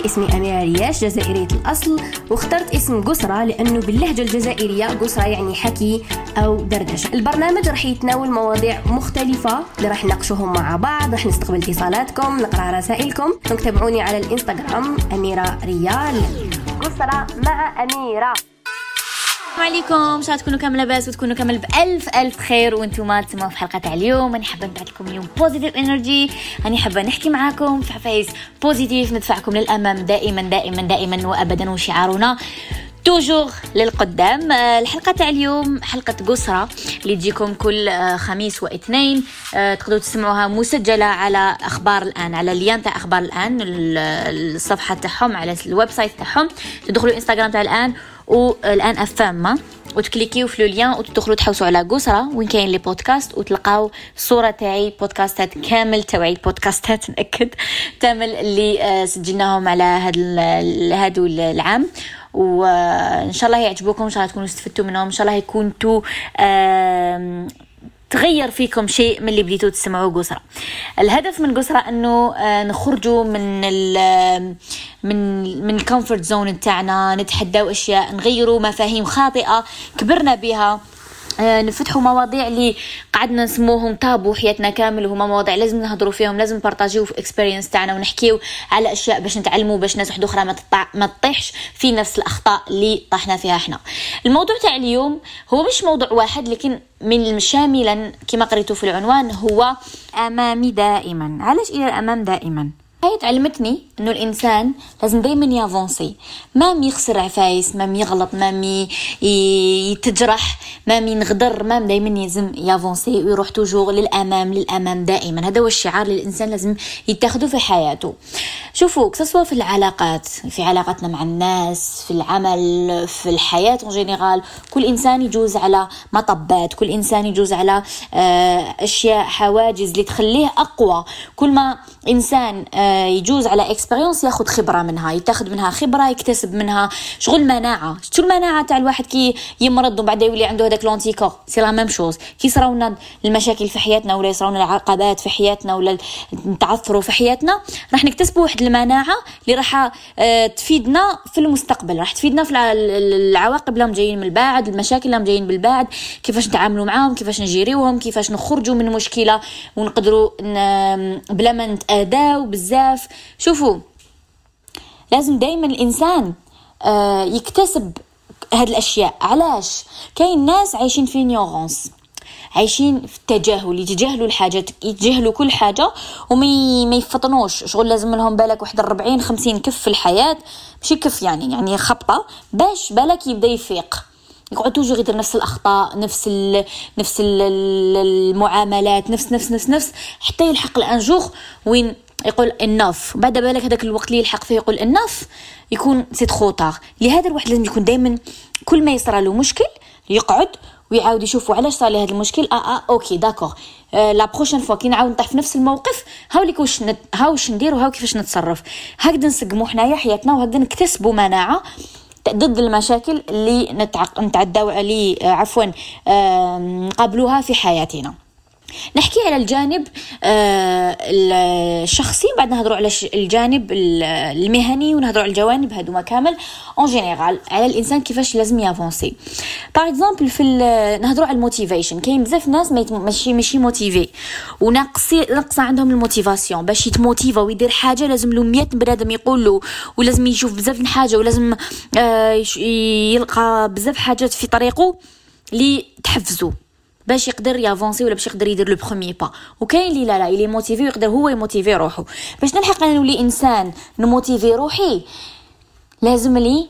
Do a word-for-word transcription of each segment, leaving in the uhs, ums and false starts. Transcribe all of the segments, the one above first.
اسمي أميرة رياش، جزائرية الأصل، واخترت اسم قسرة لأنه باللهجة الجزائرية قسرة يعني حكي أو دردشة. البرنامج رح يتناول مواضيع مختلفة اللي رح نناقشوهم مع بعض، رح نستقبل اتصالاتكم، نقرأ رسائلكم. تابعوني على الإنستغرام أميرة ريال. قسرة مع أميرة. السلام عليكم، شاء تكونوا كامل لاباس وتكونوا كامل بألف ألف خير وانتم تسمعوا في حلقة تاع اليوم. أنا حابة نبعث لكم اليوم بوزيتيف انرجي، أنا حابة نحكي معاكم في عفايس بوزيتيف ندفعكم للأمام دائما دائما دائما وأبدا، وشعارنا توجور للقدام. الحلقة تاع اليوم حلقة قسرة اللي تجيكم كل خميس واثنين، تقدروا تسمعوها مسجلة على أخبار الآن، على اللين تاع أخبار الآن، الصفحة تاعهم على الويب سايت تاعهم. تدخلوا الانستغرام تاع الآن والآن أفهم وتكليكيو في اللين وتدخلوا تحوسوا على قسرة وين كاين لي بودكاست وتلقاو الصورة تاعي بودكاستات كامل توعي بودكاستات نأكد كامل اللي سجلناهم على هذا هادو العام، وإن شاء الله يعجبوكم، إن شاء الله تكونوا استفدتوا منهم، إن شاء الله يكونوا تغير فيكم شيء من اللي بديتوا تسمعوا قسرة. الهدف من قسرة أنه نخرجوا من ال من من الكومفورت زون تاعنا، نتحداو أشياء، نغيروا مفاهيم خاطئة كبرنا بها، نفتحوا مواضيع اللي قعدنا نسموهم تابو حياتنا كامل، وهما مواضيع لازم نهضروا فيهم، لازم نبارطاجيو في اكسبيرينس تاعنا ونحكيو على اشياء باش نتعلموا، باش ناس واحده اخرى ما تطع ما تطيحش في نفس الاخطاء اللي طحنا فيها احنا. الموضوع تاع اليوم هو مش موضوع واحد، لكن من شاملا كما قريتوا في العنوان هو امامي دائما. علاش الى الامام دائما؟ هاي تعلمتني انه الانسان لازم دايما يافونسي، ما يخسر عفايس، ما يغلط، ما يتجرح، ما ينغدر، ما دايما لازم يافونسي ويروح توجور للامام للامام دائما. هذا هو الشعار اللي الانسان لازم يتخذه في حياته. شوفوا كسوا في العلاقات، في علاقتنا مع الناس، في العمل، في الحياة en جينيرال، كل انسان يجوز على مطبات، كل انسان يجوز على اشياء حواجز اللي تخليه اقوى. كل ما انسان يجوز على اكسبيرينس ياخذ خبره منها، يتاخذ منها خبره، يكتسب منها شغل مناعه. شو المناعه تاع الواحد كي يمرض وبعد يولي عنده هذاك لونتيكور؟ سي لا ميم شوز. كي صراونا المشاكل في حياتنا ولا يصراونا العقبات في حياتنا ولا نتعثروا في حياتنا، راح نكتسبوا واحد المناعه اللي راح تفيدنا في المستقبل، راح تفيدنا في العواقب اللي جايين من البعد، المشاكل اللي جايين بالبعد، كيفاش نتعاملوا معاهم، كيفاش نجيريوهم، كيفاش نخرجوا من مشكله ونقدروا بلا ما نتأذاو بزاف. شوفوا لازم دايما الإنسان آه يكتسب هذه الأشياء. علاش؟ كاين ناس عايشين في نيورونس، عايشين في التجاهل، يتجاهلوا الحاجات، يتجاهلوا كل حاجة وما ما يفطنوش. شغل لازم لهم بالك واحد أربعين خمسين كف في الحياة، مش كف يعني يعني خبطة باش بالك يبدأ يفيق. يقعد توجو يدير نفس الأخطاء، نفس ال نفس ال المعاملات، نفس نفس نفس نفس حتى يلحق الأنجوغ وين يقول النف. بعد بالك هذاك الوقت اللي يلحق فيه يقول النف يكون سيت خوطار. لهذا الواحد لازم يكون دائما كل ما يصرى له مشكل يقعد ويعاود يشوفوا علاش صار لي هذا المشكل. اه اه اوكي داكور، آه لا بروشين فوا كي نعاود نطيح في نفس الموقف هاو ليك واش نت... هاو واش ندير وهاو كيفاش نتصرف. هكذا نسقموا حنايا حياتنا وهكذا نكتسبوا مناعه ضد المشاكل اللي نتعق... نتعداو عليه آه عفوا آه نقابلوها في حياتنا. نحكي على الجانب آه الشخصي، بعد نهضروا على الجانب المهني، ونهضروا على الجوانب هادو ما كامل اون جينيرال على الانسان كيفاش لازم يافونسي. باغ اكزومبل في نهضروا على الموتيفيشن. كاين بزاف ناس ماشي ماشي موتيفي وناقصي ناقصه عندهم الموتيفاسيون باش يتموتيفا ويدير حاجه، لازم له مية بنادم يقول له، ولازم يشوف بزاف من حاجه، ولازم آه يلقى بزاف حاجات في طريقه اللي تحفزه باش يقدر يافونسي ولا باش يقدر يدير لو بروميير با. وكاين اللي لا لا اللي موتيفي ويقدر هو يموتيفي روحه. باش نلحق انا نولي انسان نموتيفي روحي لازم لي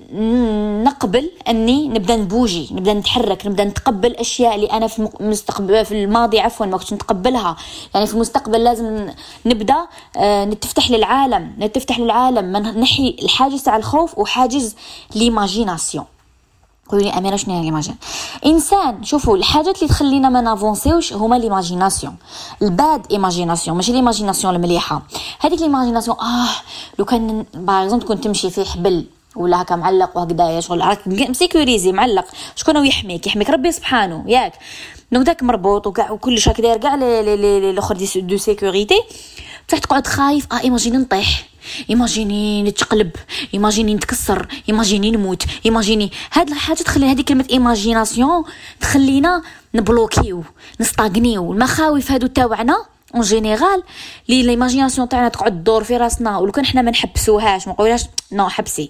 نقبل اني نبدا نبوجي، نبدا نتحرك، نبدا نتقبل اشياء اللي انا في المستقبل في الماضي عفوا ما كنتش نتقبلها. يعني في المستقبل لازم نبدا آه نتفتح للعالم، نتفتح للعالم، ما نحي الحاجز تاع الخوف وحاجز ليماجيناسيون. قولي اميره شنو هي ليماجين؟ انسان شوفوا الحاجات اللي تخلينا ما نافونسيوش هما ليماجيناسيون، الباد ايماجيناسيون ماشي ليماجيناسيون المليحه. هذيك ليماجيناسيون اه لو كان باغ اكزومبل كنت تمشي في حبل ولا هكا معلق وهكذا شغل راك مسيكوريزي معلق، شكون هو يحميك؟ يحميك ربي سبحانه ياك. دونك داك مربوط وكاع وكلش هكا داير كاع الاخر دي دو سيكوريتي. بصح تقعد خايف اه ايماجيني نطيح، ايماجيني نتقلب، ايماجيني نتكسر، ايماجيني نموت، ايماجيني. هاد الحاجه تخلي هذه كلمه ايماجيناسيون تخلينا نبلوكيو نستاغنيو. المخاوف هادو تاوعنا اون جينيرال لي ليماجيناسيون تاعنا تقعد تدور في راسنا، ولو كان حنا ما نحبسوهاش ما نقولهاش نو حبسي،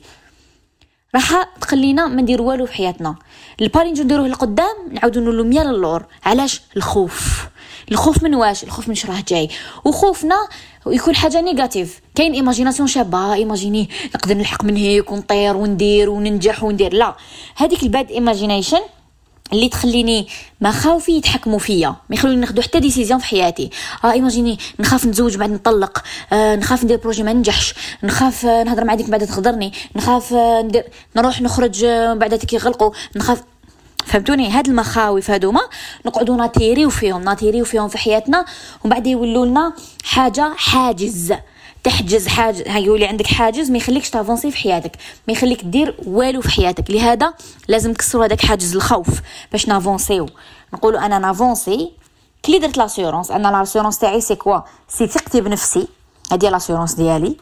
راح تخلينا ما ندير والو في حياتنا. البالي نجو نديروه لقدام نعاودو نولو ميا للور. علاش؟ الخوف. الخوف من واش؟ الخوف من شراه جاي، وخوفنا يكون حاجه نيجاتيف. كاين ايماجيناسيون شابه، ايماجيني نقدر نلحق من هيك ونطير وندير وننجح وندير. لا، هذيك الباد ايماجينيشن اللي تخليني مخاوفي يتحكموا فيا، ما يخلوني ناخذ حتى ديسيزيون في حياتي. اه ايماجيني نخاف نتزوج بعد نطلق، آه نخاف ندير بروجي ما ننجحش، نخاف آه نهضر مع ديك بعد تغدرني، نخاف آه ندير نروح نخرج آه بعد كي يغلقوا، نخاف. فهمتوني؟ هاد المخاوف هادوما نقعدوا ناتيريو فيهم ناتيريو فيهم في حياتنا، ومن بعد يولوا لنا حاجه حاجز تحجز. حاجه هيقولي عندك حاجز ما يخليكش تافونسي في حياتك، ما يخليك دير والو في حياتك. لهذا لازم نكسروا هذاك حاجز الخوف باش نافونسيو. نقولوا انا نافونسي كلي درت لاسيورونس. انا لاسيورونس تاعي سي كوا؟ سي ثقتي بنفسي، هذه لاسيورونس ديالي.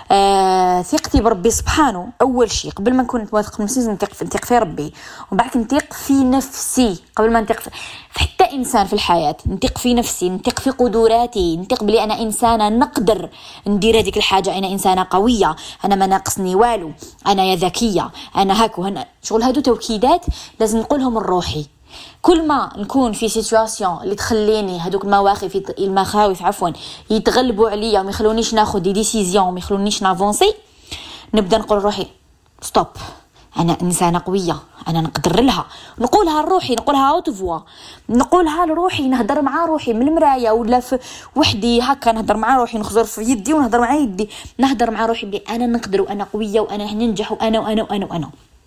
آه ثقتي بربي سبحانه اول شيء. قبل ما نكون واثق في نفسي نثق في نثق في ربي، ومن بعد نثق في نفسي قبل ما نثق في حتى انسان في الحياه. نثق في نفسي، نثق في قدراتي، نثق بلي انا انسانه نقدر ندير هذيك الحاجه، انا انسانه قويه، انا ما ناقصني والو، انا يا ذكيه، انا هاكو هنا. شغل هادو توكيدات لازم نقولهم لروحي. كل ما نكون في سيتواسيون اللي تخليني هذوك المواقف المخاوف عفوا يتغلبوا عليا وما يخلونيش ناخذ دي ديسيزيون وما يخلونيش نافونسي، نبدا نقول روحي ستوب، انا انسانه قويه، انا نقدر لها. نقولها لروحي، نقولها اوت فوا، نقولها لروحي، نهضر مع روحي من المرايه ولا في وحدي هكا، نهضر مع روحي، نخزر في يدي ونهضر مع يدي، نهضر مع روحي بلي انا نقدر وانا قويه وانا ننجح وانا وانا وانا وانا.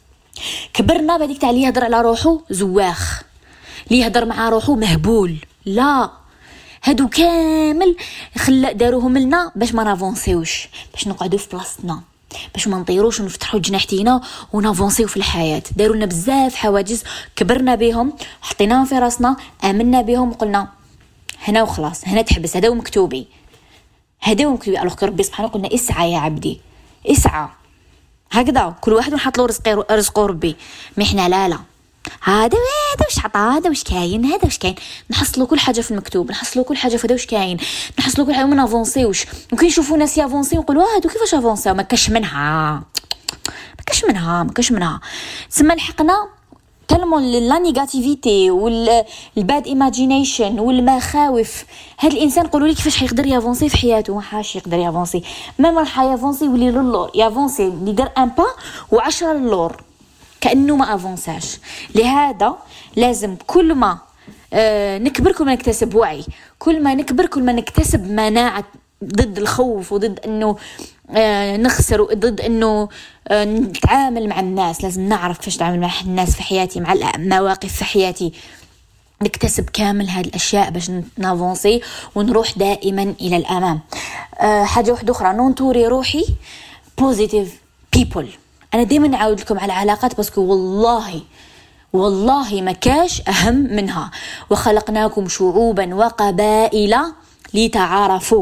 كبرنا بهذيك تاع لي يهضر على روحو زواخ، لي يهضر مع روحو مهبول. لا، هادو كامل خلا داروهم لنا باش ما نافونسيوش، باش نقعدوا في بلاصتنا، باش ما نطيروش ونفتحوا جناحتينا ونافونسيو في الحياه. داروا لنا بزاف حواجز كبرنا بهم، حطيناهم في راسنا، امنا بهم وقلنا هنا وخلاص، هنا تحبس، هذا مكتوبي، هذا مكتوبي. الوغ ربي سبحانه قلنا اسعى يا عبدي، اسعى هكذا، كل واحد نحط له رزقه رزقه ربي. ما احنا لا لا هذا هذا واش عطا، هذا واش كاين، هذا واش كاين. نحصلوا كل حاجه في المكتوب، نحصلوا كل حاجه في هذا واش كاين، نحصلوا كل حاجه. ما نافونسيوش. ممكن نشوفوا ناس يافونسيو ونقولوا هادو كيفاش افونسيو، ما كاش منها ما كاش منها ما كاش منها تسمى لحقنا تلمون لا نيجاتيفيتي والباد ايماجينيشن والمخاوف. هاد الانسان قولوا لي كيفاش حيقدر يافونسي في حياته؟ ما حاش يقدر يافونسي، ما راح يافونسي يولي للور، يافونسي اللي دار ان با وعشرة للور كأنه ما أفونساش. لهذا لازم كل ما آه نكبر كل ما نكتسب وعي، كل ما نكبر كل ما نكتسب مناعة ضد الخوف وضد أنه آه نخسر وضد أنه آه نتعامل مع الناس. لازم نعرف كيفاش نتعامل مع الناس في حياتي، مع المواقف في حياتي، نكتسب كامل هذه الأشياء باش نافونسي ونروح دائما إلى الأمام. آه حاجة واحدة أخرى، ننطوري روحي positive people. أنا دايما نعاود لكم على العلاقات باسكو والله والله ما كاش أهم منها. وخلقناكم شعوبا وقبائل لتعارفوا.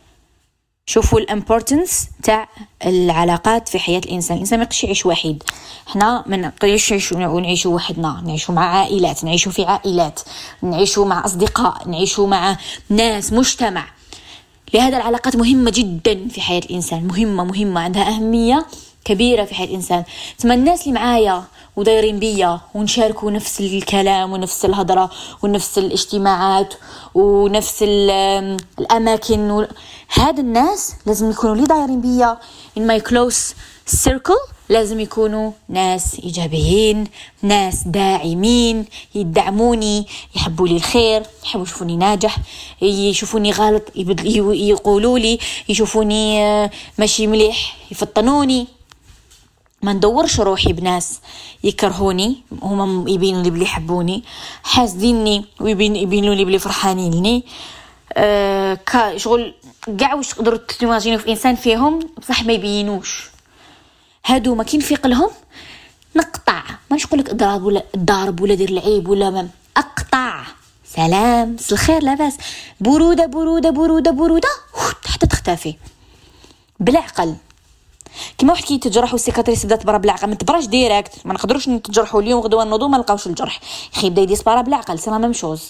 شوفوا الامبورتنس تاع العلاقات في حياة الإنسان. الإنسان ما يقدرش يعيش وحيد. احنا ما نقدرش نعيشوا وحدنا، نعيشوا مع عائلات، نعيشوا في عائلات، نعيشوا مع أصدقاء، نعيشوا مع ناس، مجتمع. لهذا العلاقات مهمة جدا في حياة الإنسان، مهمة مهمة عندها أهمية كبيرة في حياة الإنسان. تسمى الناس اللي معايا ودايرين بيا ونشاركوا نفس الكلام ونفس الهضرة ونفس الاجتماعات ونفس الأماكن و... هاد الناس لازم يكونوا لي دايرين بيا in my close circle. لازم يكونوا ناس إيجابيين، ناس داعمين، يدعموني، يحبوا لي الخير، يحبوا يشوفوني ناجح، يشوفوني غلط يقولوا لي، يشوفوني ماشي مليح يفطنوني. ما ندورش روحي بناس يكرهوني، هما يبينوا لي بلي يحبوني، حاسديني ويبينوا لي بلي فرحانيني. أه كشغل كاع واش تقدروا تيماجينوا في انسان فيهم بصح ما يبينوش. هادو ما كاين في قلهم نقطع، ماشي نقول لك اضرب ولا ضارب ولا دير العيب ولا ما اقطع سلام مساء الخير لاباس، برودة برودة برودة برودة حتى تختفي بلا عقل. كما واحد كيتجرح والسيكاتريس بدات برا بلا عقل، ما تبراش ديريكت، ما نقدروش نتجرحوا اليوم غدوه نوضوا ما نلقاوش الجرح، خي بدا يديس برا بلا عقل. سي لا ميم شوز،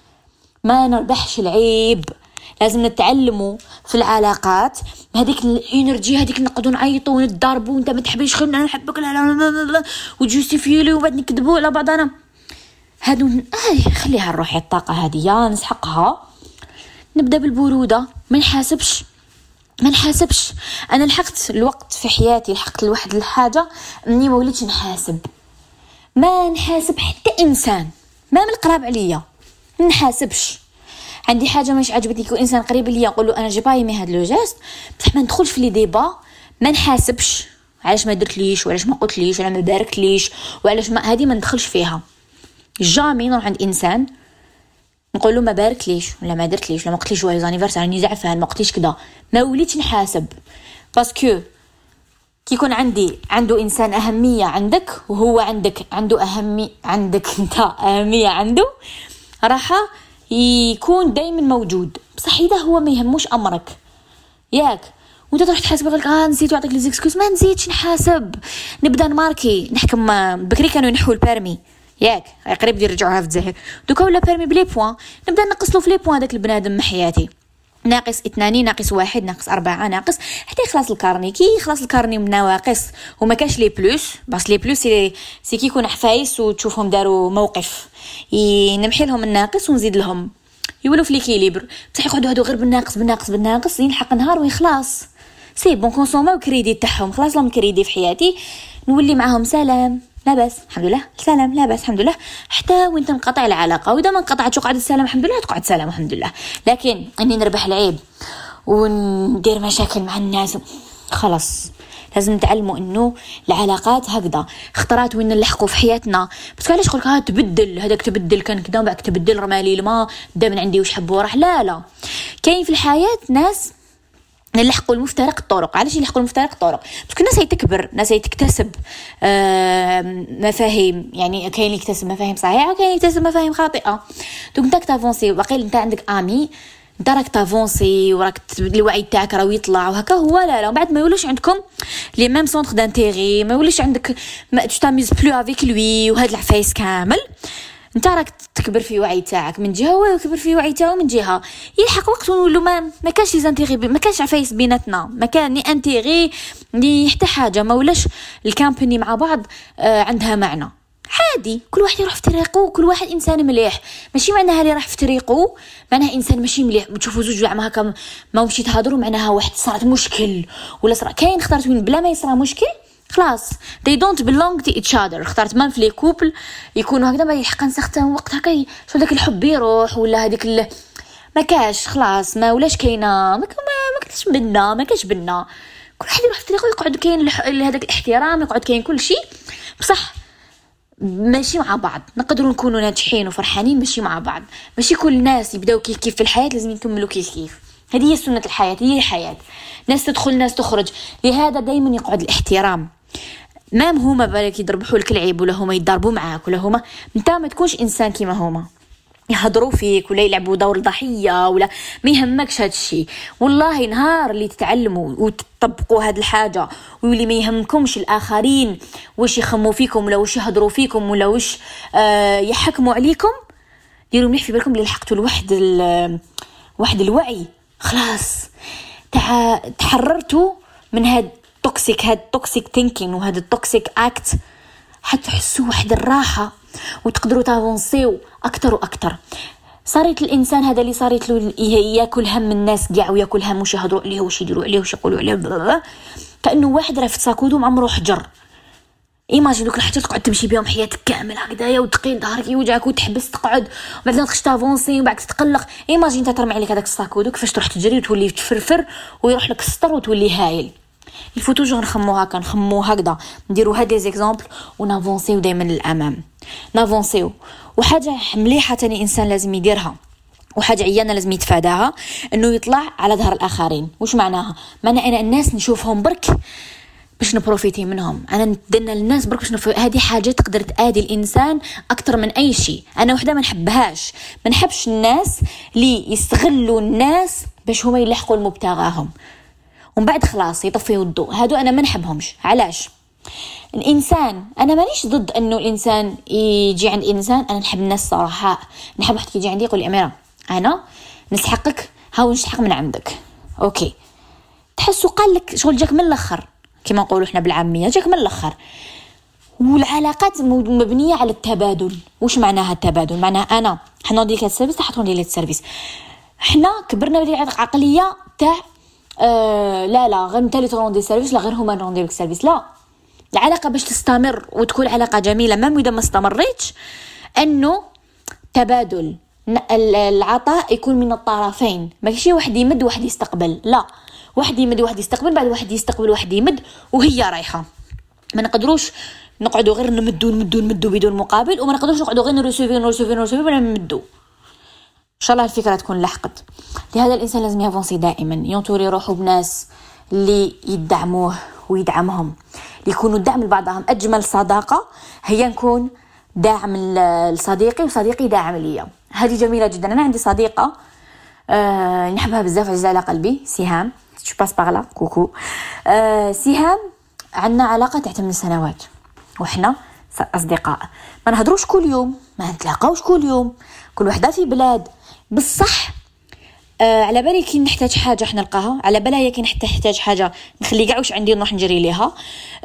ما نربحش العيب. لازم نتعلموا في العلاقات هذيك الانرجي هذيك نقعدوا نعيطوا ونضربوا وانت ما تحبيش خلينا انا نحبك لا لا لا وجوستيفي لي وبعد نكذبوا على بعضنا. هادو آه خليها نروح الطاقه هذه نسحقها. نبدا بالبروده، ما نحاسبش ما نحاسبش. انا لحقت الوقت في حياتي، لحقت لواحد الحاجه اني ما وليتش نحاسب، ما نحاسب حتى انسان ما من القراب عليا، ما نحاسبش. عندي حاجه مش عجبتني يكون انسان قريب ليا نقول له انا جي با ايمي هاد لو جيست، بصح ما ندخلش في لي ديبا، ما نحاسبش علاش ما درتليش وعلاش ما قلتليش ولا ما باركتليش وعلاش ما هذه ما ندخلش فيها. جامي نروح عند انسان نقول له ما باركليش ولا ما درتليش ولا ما قلتليش جويز انيفرسير راني زعفان ما قلتليش كذا، ما وليتش نحاسب. باسكو كي يكون عندي عنده انسان اهميه عندك وهو عندك عنده اهميه عندك انت اهميه عنده، راح يكون دائما موجود. بصح اذا هو ما يهموش امرك ياك وانت تروح تحاسب يقولك اه نسيت ويعطيك لي زيكسكوز، ما نسيتش نحاسب. نبدا نماركي نحكم. بكري كانوا ينحوا البيرمي ياك قريب يرجعوها في الجزائر، دوكا ولا بيرمي بلي بوين، نبدا نقصلو في لي بوين داك البنادم من حياتي. ناقص اثنان ناقص واحد ناقص أربعة ناقص حتى يخلص الكارني. كي يخلص الكارني من نواقص وما كاش لي بلوس، بس لي بلوس سي سي كي يكون حفايس وتشوفهم داروا موقف نمحي لهم الناقص ونزيد لهم يولوا في ليكيليبر. بصح يقعدوا هادو غير بالناقص بالناقص بالناقص يلحق نهار ويخلص. سي بون كونسوماو كريدي تاعهم، خلاص لهم كريدي في حياتي، نولي معاهم سلام لاباس الحمد لله، سلام لاباس الحمد لله، حتى وين تنقطع العلاقه. واذا ما انقطعتش وقعد السلام الحمد لله تقعد سلام الحمد لله. لكن اني نربح العيب وندير مشاكل مع الناس خلاص. لازم نتعلموا انه العلاقات هكذا خطرات وين نلحقوا في حياتنا. بس علاش يقولك ها تبدل هذاك تبدل كان كذا وبعد تبدل رمالي الماء دا من عندي وش حبوا راح. لا لا كاين في الحياه ناس نلحقوا المفترق الطرق. علاش يلحقوا المفترق الطرق؟ باسكو الناس هي تكبر، الناس هي تكتسب آه مفاهيم. يعني كاين اللي يكتسب مفاهيم صحيحه وكاين اللي يكتسب مفاهيم خاطئه. دونك انت تافونسي باقي انت عندك امي انت راك تافونسي وراك الوعي تاعك راه يطلع وهكا هو. لا لا بعد ما يولوش عندكم لي ميم سونتر دانتيغي، ما يوليش عندك ما تشتاميز بلو افيك لوي وهاد العفايس كامل. انت راك تكبر في وعي تاعك من جهه هو يكبر في وعي تاعو من جهه. يلحق وقت ونقولوا ما ما كانش لي زانتيغي، ما كانش عفايس بيناتنا، ما كان ني انتيغي ني حتى حاجه، ما ولاش الكامباني مع بعض آه عندها معنى. عادي كل واحد يروح في طريقه، كل واحد انسان مليح. ماشي معناها اللي راح في طريقه معناها انسان ماشي مليح. تشوفوا زوج مع هكا ما مشي تهضروا معناها واحد صارت مشكل ولا صار كاين اختارت وين بلا ما يصرى مشكل خلاص they don't belong to each other. اختارت ما في لي كوبل يكونوا هكذا ما يحق نسختم وقت هكا شو داك الحب يروح ولا هذيك ال... ما كاش خلاص ما ولاش كاينه ما ما كاش بنا ما كاش بنا. كل واحد يروح في طريقه يقعد كاين هذاك الاحترام يقعد كاين كل شيء بصح ماشي مع بعض. نقدروا نكونوا ناجحين وفرحانين ماشي مع بعض. ماشي كل الناس يبداو كيف كيف في الحياه لازم يكملوا كيف كيف. هذه هي سنه الحياه، هي الحياه. ناس تدخل ناس تخرج. لهذا دائما يقعد الاحترام. ما هما بالك يضربوا لك العيب ولا هما يضربوا معاك ولا هما انت ما تكونش انسان كيما هما يهضروا فيك ولا يلعبوا دور الضحيه ولا ما يهمكش هذا الشيء. والله نهار اللي تتعلموا وتطبقوا هذه الحاجه واللي ما يهمكمش الاخرين واش يخموا فيكم ولا واش يهضروا فيكم ولا واش آه يحكموا عليكم، ديروا مليح في بالكم اللي لحقتوا لواحد واحد الوعي خلاص تع... تحررتوا من هاد توكسيك هاد توكسيك ثينكينغ وهاد التوكسيك اكت، حتحسوا واحد الراحه وتقدروا تافونسيو اكثر واكثر. صارت الانسان هذا اللي صارت له ياكل هم الناس كاع وياكل هم واش يهضروا عليه واش يديروا عليه واش يقولوا عليه، كانه واحد راه في ساكودو مع عمرو حجر. ايماجين دوك الحاجات تقعد تمشي بهم حياتك كامل هكذايا وتقيل ظهرك يوجعك وتحبس تقعد وبعدين تخش تافونسي وبعد تتقلق. ايماجين انت ترمي عليك هذاك الساكودو كيفاش تروح تجري وتولي تفرفر ويروح لك السطر وتولي هايل. الفو توجور نخمو هكا نخمو هكذا نديروا هاد لي زيكزامبل ونافونسيو دائما للامام نافونسيو. وحاجه مليحه تاني انسان لازم يديرها وحاجه عيانه لازم يتفاداها انه يطلع على ظهر الاخرين. واش معناها؟ معنى انا الناس نشوفهم برك باش نبروفيتي منهم، انا ندنا للناس برك باش نفو... هذه حاجه تقدر تآذي الانسان اكثر من اي شيء. انا وحده ما نحبهاش، ما نحبش الناس اللي يستغلوا الناس باش هما يلحقوا المبتغاهم ومن بعد خلاص يطفيوا الضوء. هادو انا ما نحبهمش. علاش؟ الانسان انا مانيش ضد انه الانسان يجي عند انسان. انا نحب الناس صراحه، نحب واحد يجي عندي يقول لي اميره انا نسحقك، هاو نسحق من عندك، اوكي، تحسوا قال لك شغل جاك من الاخر كما نقولوا احنا بالعاميه، جاك من الاخر. والعلاقات مبنيه على التبادل. واش معناها التبادل؟ معناها انا حنا ندير لك السيرفيس تحطوا لي السيرفيس. حنا كبرنا بدي عقليه تاع آه لا لا غير انت اللي تروندي السيرفيس، لا غير هما نروندي لك السيرفيس. لا، العلاقه باش تستمر وتكون علاقه جميله ما اذا ما استمرتش انه تبادل العطاء يكون من الطرفين، ماشي واحد يمد واحد يستقبل. لا، واحد يمد واحد يستقبل، بعد واحد يستقبل واحد يمد وهي رايحه. ما نقدروش نقعدوا غير نمدوا نمدوا نمدوا بدون مقابل، وما نقدروش نقعدوا غير نرسوفي نرسوفي نرسوفي ولا نمدوا. ان شاء الله الفكره تكون لحقت. لهذا الانسان لازم يافونسي دائما، ينطوري روحه بناس اللي يدعموه ويدعمهم، يكونوا دعم لبعضهم. اجمل صداقه هي نكون داعم لصديقي وصديقي داعم ليا. هذه جميله جدا. انا عندي صديقه أه نحبها بزاف، عزيزه على قلبي، سهام. جو باس باغ كوكو. أه سهام عندنا علاقه تاع ثمان سنوات وحنا اصدقاء. ما نهضروش كل يوم، ما نتلاقاوش كل يوم، كل وحده في بلاد. بصح أه على بالي كي نحتاج حاجه احنا نلقاها، على بالها هي كي نحتاج حاجه نخلي كاع واش عندي نروح نجري ليها.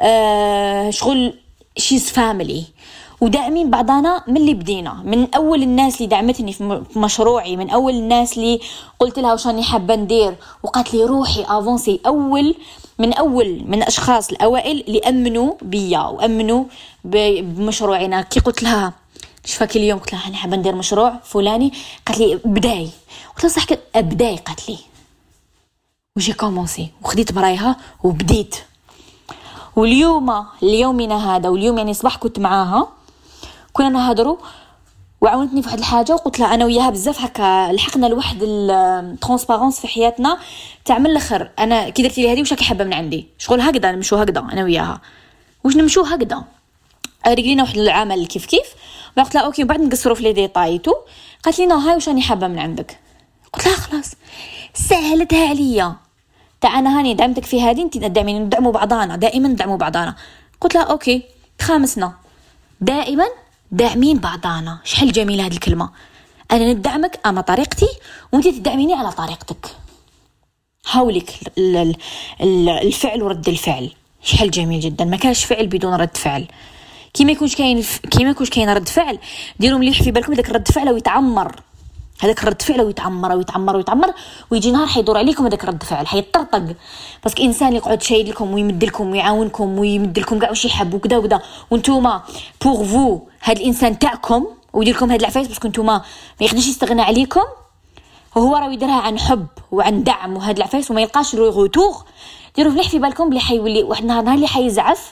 أه شغل شيز فاميلي، وداعمين بعضنا من اللي بدينا. من اول الناس اللي دعمتني في مشروعي، من اول الناس اللي قلت لها واش راني حابه ندير وقالت لي روحي افونسي. اول من اول من الاشخاص الاوائل اللي امنوا بيا وامنوا بمشروعنا. كي قلت لها شفاكي اليوم قلت لها انا حابه ندير مشروع فلاني، قالت لي بداي. قلت لها صح ابداي، قالت لي وجي كومونسي وخديت برايها وبديت. واليوم اليومنا هذا واليوم يعني صباح كنت معاها، كنا نهضروا وعاونتني في واحد الحاجه، وقلت لها انا وياها بزاف هكا لحقنا لواحد الترانسبارونس في حياتنا تاع من الاخر. انا كي درتي لي هذه واش راكي حابه من عندي؟ شغل هكذا نمشوا هكذا انا وياها، واش نمشوا هكذا رجلينا واحد العمل كيف كيف. قلت لها اوكي، بعد نقصروا في لي ديتايتو. قالت لي نو هاي واش راني حابه من عندك. قلت لها خلاص سهلتها عليا، تاع انا هاني دعمتك في هذه انت تدعميني، ندعموا بعضانا دائما، ندعموا بعضانا. قلت لها اوكي، تخامسنا دائما داعمين بعضانا. شحال جميله هذه الكلمه، انا ندعمك اما طريقتي وانت تدعميني على طريقتك. حاولك الفعل ورد الفعل، شحال جميل جدا. ما كانش فعل بدون رد فعل. كي ما يكونش كاين كي ما يكونش كاين رد فعل، ديروا مليح في بالكم داك الرد فعل ويتعمر، هذاك الرد فعل ويتعمر ويتعمر ويتعمر ويجي نهار حيدور عليكم هذاك الرد فعل حيطرطق. باسكو انسان يقعد شايد لكم ويمد لكم ويعاونكم ويمد لكم كاع واش يحب وكذا وكذا، وانتوما بور فو هذا الانسان تاعكم ويدير لكم هاد العفايس باسكو انتوما ما يقدرش يستغنى عليكم، وهو راه يديرها عن حب وعن دعم وهاد العفايس وما يلقاش لو روتور. ديروا مليح في بالكم بلي حيولي واحد النهار نهار اللي حيزعف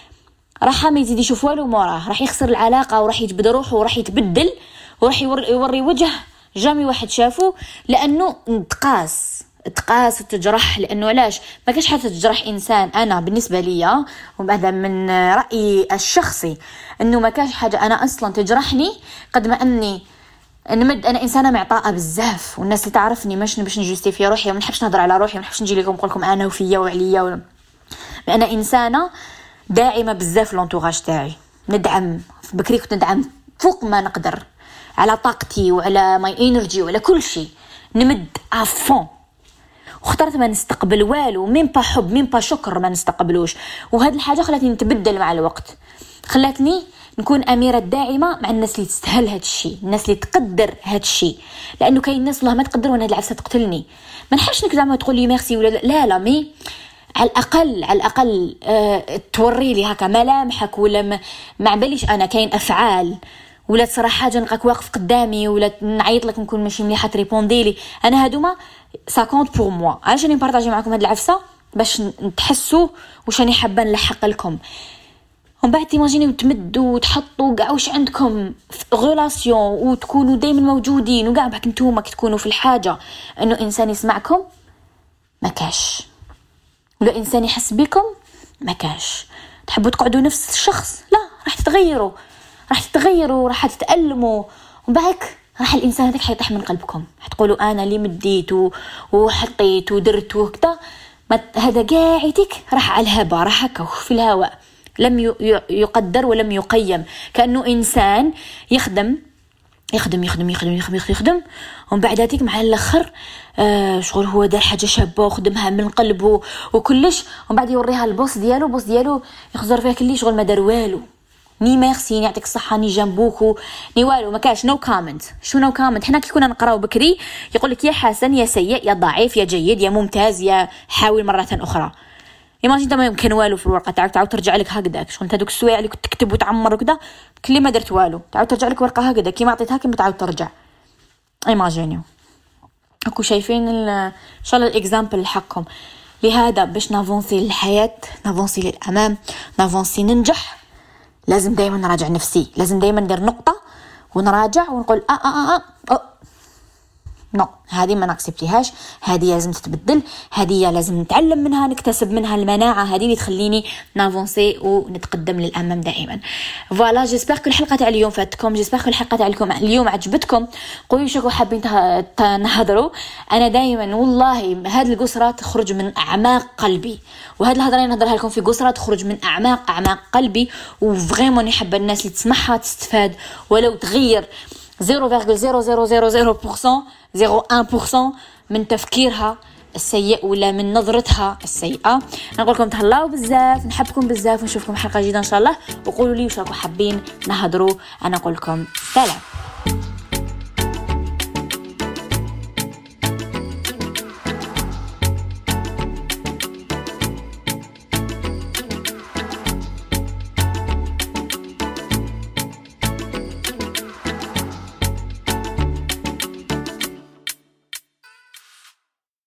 راح ما يزيد يشوف والو موراه، راح يخسر العلاقه وراح يجبد روحه وراح يتبدل وراح يوري وجه جامي واحد شافه، لانه تقاس تقاس وتجرح. لانه علاش ما كاش حتى تجرح انسان؟ انا بالنسبه لي وهذا من رايي الشخصي انه ما كاش حاجه انا اصلا تجرحني قد ما اني نمد. انا انسانه معطاءه بزاف، والناس اللي تعرفني ماش باش نجوستي في روحي، ما نحبش نهضر على روحي، ما نحبش نجي لكم نقول لكم انا وفيا وعليا ولا. انا انسانه داعمه بزاف لونطوراج تاعي، ندعم. بكري كنت ندعم فوق ما نقدر على طاقتي وعلى ماي انرجي وعلى كل شيء، نمد افون. واخترت ما نستقبل والو، مين با حب مين با شكر ما نستقبلوش. وهذه الحاجه خلاتني نتبدل مع الوقت، خلاتني نكون اميره داعمه مع الناس اللي تستاهل هذا الشيء، الناس اللي تقدر هذا الشيء. لانه كاين الناس والله ما تقدر، وانا هذه العفسه تقتلني. ما نحبش نك زعما تقول لي ميرسي ولا لا لا، مي على الاقل على الاقل أه توري لي هكا ملامحك، ولا ما, ما باليش انا كاين افعال، ولا تصرا حاجه نلقاك واقف قدامي ولا نعيط لك نكون ماشي مليحه تريبوندي لي. انا هادوما سا كونت بور موا. علاش راني نبارطاجي معكم هاد العفسه؟ باش تحسوا واش راني حابه نلحق لكم. ومن بعد تيماجينيو تمدوا وتحطوا كاع واش عندكم في غولاسيون وتكونوا دائما موجودين، وكاع بعد نتوما كي تكونوا في الحاجه انه انسان يسمعكم ما كاش، ولا انسان يحس بكم ما كاش. تحبوا تقعدوا نفس الشخص؟ لا، راح تتغيروا، راح تتغيروا، راح تتألموا، وبعك راح الإنسان هذاك حيطيح من قلبكم. حتقولوا أنا اللي مديته وحطيت ودرت وكذا، هذا قاعدك راح على الهباء، راح هكا في الهواء، لم يقدر ولم يقيم. كأنه إنسان يخدم يخدم يخدم يخدم يخدم يخدم, يخدم ومن بعد ذاتك مع الآخر آه شغل هو دار حاجة شابة وخدمها من قلبه وكلش، ومن بعد يوريها البوس ديالو، البوس ديالو يخزر فيها كلي شغل ما دار والو، ني ميرسي، ني يعطيك الصحة، ني جنبوك، ني والو، ما كاش نو كومنت. شو نو كومنت؟ حنا كي كنا نقراو بكري يقولك يا حسن يا سيء يا ضعيف يا جيد يا ممتاز يا حاول مرة أخرى. إيماجين انت ما يمكن والو في الورقه تاعك، تعاود ترجع لك هكذاك، شغل انت دوك السوايع اللي كنت تكتب وتعمر وكذا كل ما درت والو، تعاود ترجع لك ورقه هكذا كيما عطيتها كيما تعاود ترجع. ايماجينيو اكو شايفين ان شاء الله الاكزامبل الحقكم. لهذا باش نافونسي للحياه، نافونسي للامام، نافونسي ننجح، لازم دائما نراجع نفسي، لازم دائما ندير نقطه ونراجع ونقول اه اه اه, آه. نو هذه ما ناكسبتيهاش، هذه لازم تتبدل، هذه لازم نتعلم منها، نكتسب منها المناعه هذه اللي تخليني نافونسي ونتقدم للامام دائما. فوالا جيسبر كل الحلقه تاع اليوم فاتكم، جيسبر كل الحلقه تاع اليوم عجبتكم. قولوا شكو حابين نهضروا. انا دائما والله هذه القصره تخرج من اعماق قلبي، وهذه الهضره اللي نهضرها لكم في قصره تخرج من اعماق اعماق قلبي، وفريمون نحب الناس اللي تسمعها تستفاد ولو تغير صفر فاصلة صفر صفر صفر صفر بالمئة صفر فاصلة واحد بالمئة من تفكيرها السيء ولا من نظرتها السيئة. نقول لكم تهلاو بزاف، نحبكم بزاف، ونشوفكم حلقة جديدة إن شاء الله، وقولوا لي وش راكم حابين نهضروا. أنا أقول لكم سلام.